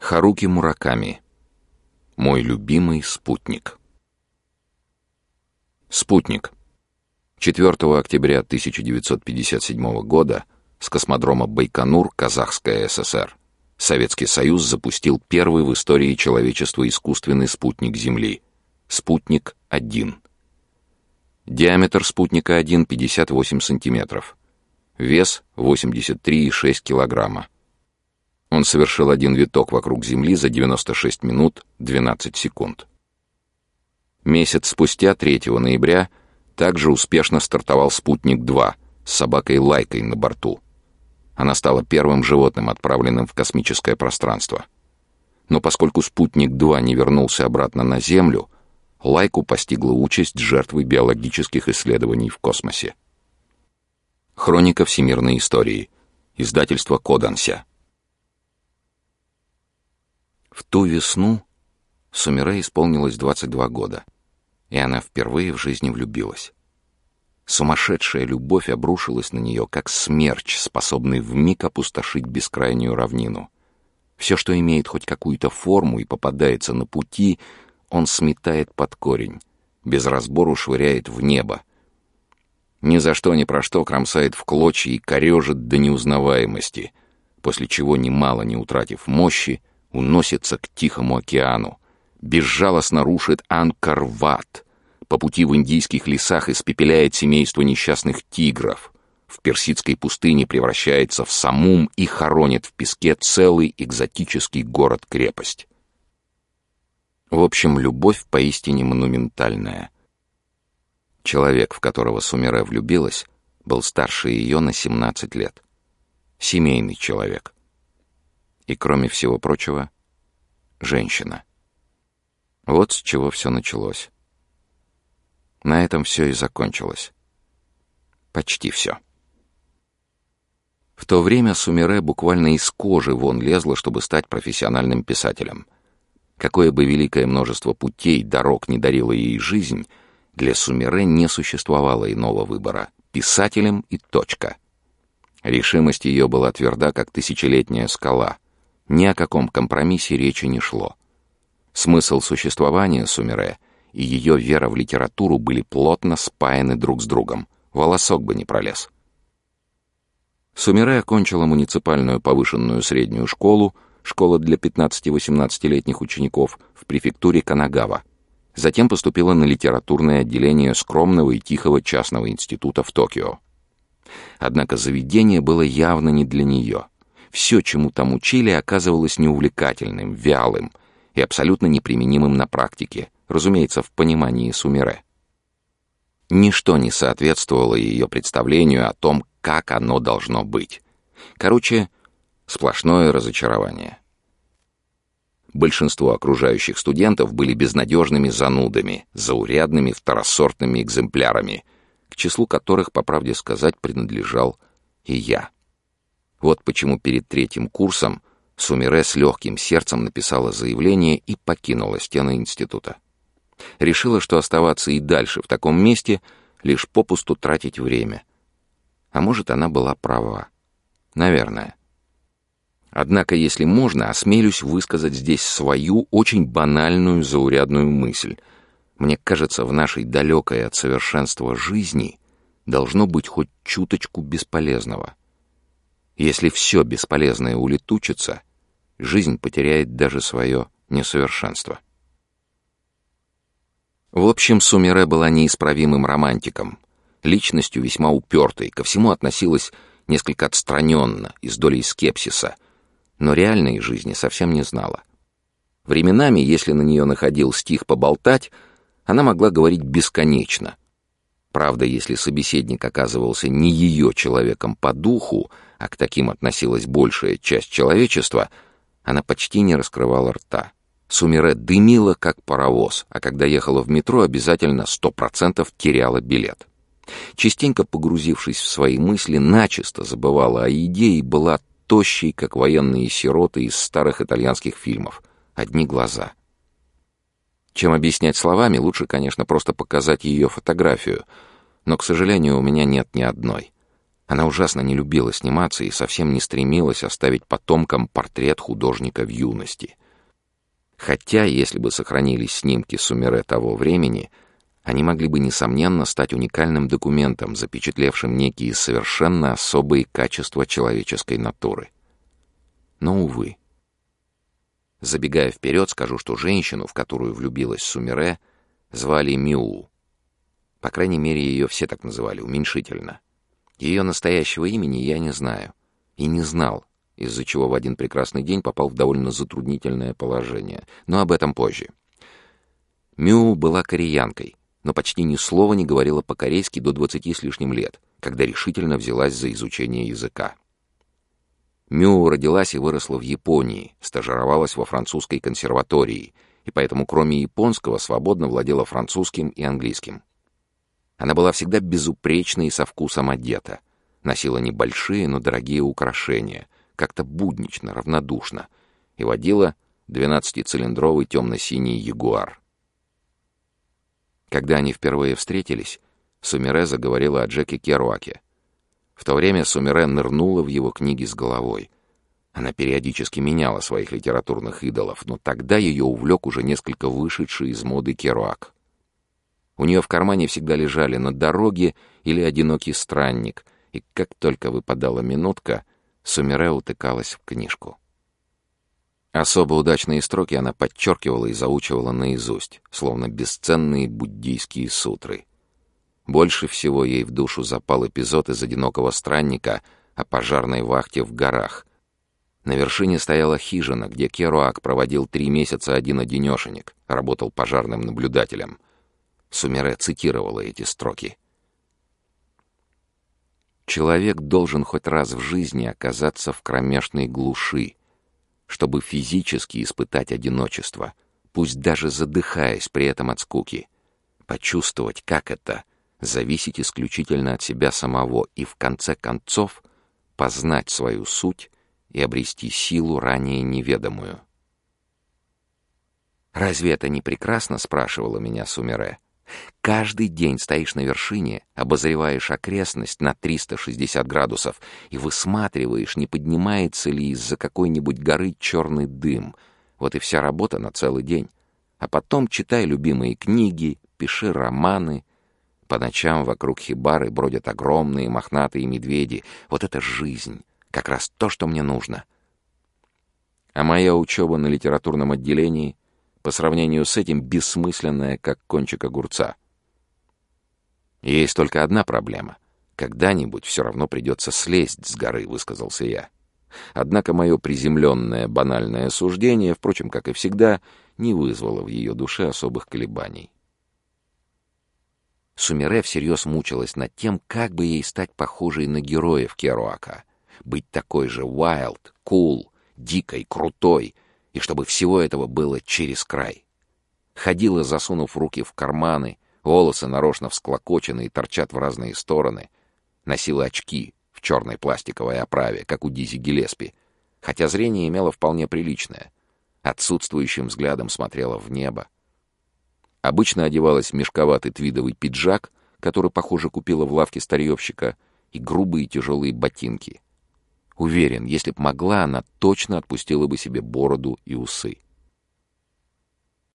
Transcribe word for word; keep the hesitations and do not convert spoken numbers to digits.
Харуки Мураками. Мой любимый спутник. Спутник. четвёртого октября тысяча девятьсот пятьдесят седьмого года с космодрома Байконур, Казахская ССР, Советский Союз запустил первый в истории человечества искусственный спутник Земли — Спутник-один. Диаметр Спутника-один — пятьдесят восемь сантиметров. Вес — восемьдесят три и шесть килограмма. Он совершил один виток вокруг Земли за девяносто шесть минут двенадцать секунд. Месяц спустя, третьего ноября, также успешно стартовал Спутник-два с собакой Лайкой на борту. Она стала первым животным, отправленным в космическое пространство. Но поскольку Спутник-два не вернулся обратно на Землю, Лайку постигла участь жертвы биологических исследований в космосе. Хроника всемирной истории. Издательство Коданся. В ту весну Сумире исполнилось двадцать два года, и она впервые в жизни влюбилась. Сумасшедшая любовь обрушилась на нее, как смерч, способный вмиг опустошить бескрайнюю равнину. Все, что имеет хоть какую-то форму и попадается на пути, он сметает под корень, без разбору швыряет в небо. Ни за что ни про что кромсает в клочья и корежит до неузнаваемости, после чего, немало не утратив мощи, уносится к Тихому океану, безжалостно рушит Ангкор-Ват, по пути в индийских лесах испепеляет семейство несчастных тигров, в персидской пустыне превращается в самум и хоронит в песке целый экзотический город-крепость. В общем, любовь поистине монументальная. Человек, в которого Сумире влюбилась, был старше ее на семнадцать лет. Семейный человек. И, кроме всего прочего, женщина. Вот с чего все началось. На этом все и закончилось. Почти все. В то время Сумире буквально из кожи вон лезла, чтобы стать профессиональным писателем. Какое бы великое множество путей, дорог не дарила ей жизнь, для Сумире не существовало иного выбора. Писателем и точка. Решимость ее была тверда, как тысячелетняя скала. Ни о каком компромиссе речи не шло. Смысл существования Сумире и ее вера в литературу были плотно спаяны друг с другом. Волосок бы не пролез. Сумире окончила муниципальную повышенную среднюю школу, школа для пятнадцати-восемнадцатилетних учеников, в префектуре Канагава. Затем поступила на литературное отделение скромного и тихого частного института в Токио. Однако заведение было явно не для нее. Все, чему там учили, оказывалось неувлекательным, вялым и абсолютно неприменимым на практике, разумеется, в понимании Сумире. Ничто не соответствовало ее представлению о том, как оно должно быть. Короче, сплошное разочарование. Большинство окружающих студентов были безнадежными занудами, заурядными второсортными экземплярами, к числу которых, по правде сказать, принадлежал и я. Вот почему перед третьим курсом Сумире с легким сердцем написала заявление и покинула стены института. Решила, что оставаться и дальше в таком месте — лишь попусту тратить время. А может, она была права. Наверное. Однако, если можно, осмелюсь высказать здесь свою очень банальную заурядную мысль. Мне кажется, в нашей далекой от совершенства жизни должно быть хоть чуточку бесполезного. Если все бесполезное улетучится, жизнь потеряет даже свое несовершенство. В общем, Сумире была неисправимым романтиком, личностью весьма упертой, ко всему относилась несколько отстраненно и с долей скепсиса, но реальной жизни совсем не знала. Временами, если на нее находил стих поболтать, она могла говорить бесконечно. Правда, если собеседник оказывался не ее человеком по духу, а к таким относилась большая часть человечества, она почти не раскрывала рта. Сумире дымила, как паровоз, а когда ехала в метро, обязательно сто процентов теряла билет. Частенько погрузившись в свои мысли, начисто забывала о еде и была тощей, как военные сироты из старых итальянских фильмов. Одни глаза. Чем объяснять словами, лучше, конечно, просто показать ее фотографию, но, к сожалению, у меня нет ни одной. Она ужасно не любила сниматься и совсем не стремилась оставить потомкам портрет художника в юности. Хотя, если бы сохранились снимки Сумире того времени, они могли бы, несомненно, стать уникальным документом, запечатлевшим некие совершенно особые качества человеческой натуры. Но, увы. Забегая вперед, скажу, что женщину, в которую влюбилась Сумире, звали Мю. По крайней мере, ее все так называли, уменьшительно. Ее настоящего имени я не знаю. И не знал, из-за чего в один прекрасный день попал в довольно затруднительное положение. Но об этом позже. Мю была кореянкой, но почти ни слова не говорила по-корейски до двадцати с лишним лет, когда решительно взялась за изучение языка. Мю родилась и выросла в Японии, стажировалась во французской консерватории, и поэтому кроме японского свободно владела французским и английским. Она была всегда безупречна и со вкусом одета, носила небольшие, но дорогие украшения, как-то буднично, равнодушно, и водила двенадцатицилиндровый темно-синий ягуар. Когда они впервые встретились, Сумире заговорила о Джеке Керуаке. В то время Сумире нырнула в его книги с головой. Она периодически меняла своих литературных идолов, но тогда ее увлек уже несколько вышедший из моды Керуак. У нее в кармане всегда лежали «На дороге» или «Одинокий странник», и как только выпадала минутка, Сумире утыкалась в книжку. Особо удачные строки она подчеркивала и заучивала наизусть, словно бесценные буддийские сутры. Больше всего ей в душу запал эпизод из «Одинокого странника» о пожарной вахте в горах. На вершине стояла хижина, где Керуак проводил три месяца один-одинешенек, работал пожарным наблюдателем. Сумире цитировала эти строки. «Человек должен хоть раз в жизни оказаться в кромешной глуши, чтобы физически испытать одиночество, пусть даже задыхаясь при этом от скуки, почувствовать, как это — зависеть исключительно от себя самого и, в конце концов, познать свою суть и обрести силу, ранее неведомую». «Разве это не прекрасно?» — спрашивала меня Сумире. «Каждый день стоишь на вершине, обозреваешь окрестность на триста шестьдесят градусов и высматриваешь, не поднимается ли из-за какой-нибудь горы черный дым. Вот и вся работа на целый день. А потом читай любимые книги, пиши романы. По ночам вокруг хибары бродят огромные мохнатые медведи. Вот это жизнь, как раз то, что мне нужно. А моя учеба на литературном отделении — по сравнению с этим бессмысленная, как кончик огурца. Есть только одна проблема. Когда-нибудь все равно придется слезть с горы», — высказался я. Однако мое приземленное банальное суждение, впрочем, как и всегда, не вызвало в ее душе особых колебаний. Сумире всерьез мучилась над тем, как бы ей стать похожей на героев Керуака. Быть такой же wild, cool, дикой, крутой, и чтобы всего этого было через край. Ходила, засунув руки в карманы, волосы нарочно всклокочены и торчат в разные стороны. Носила очки в черной пластиковой оправе, как у Дизи Гиллеспи, хотя зрение имела вполне приличное. Отсутствующим взглядом смотрела в небо. Обычно одевалась в мешковатый твидовый пиджак, который, похоже, купила в лавке старьевщика, и грубые тяжелые ботинки. Уверен, если б могла, она точно отпустила бы себе бороду и усы.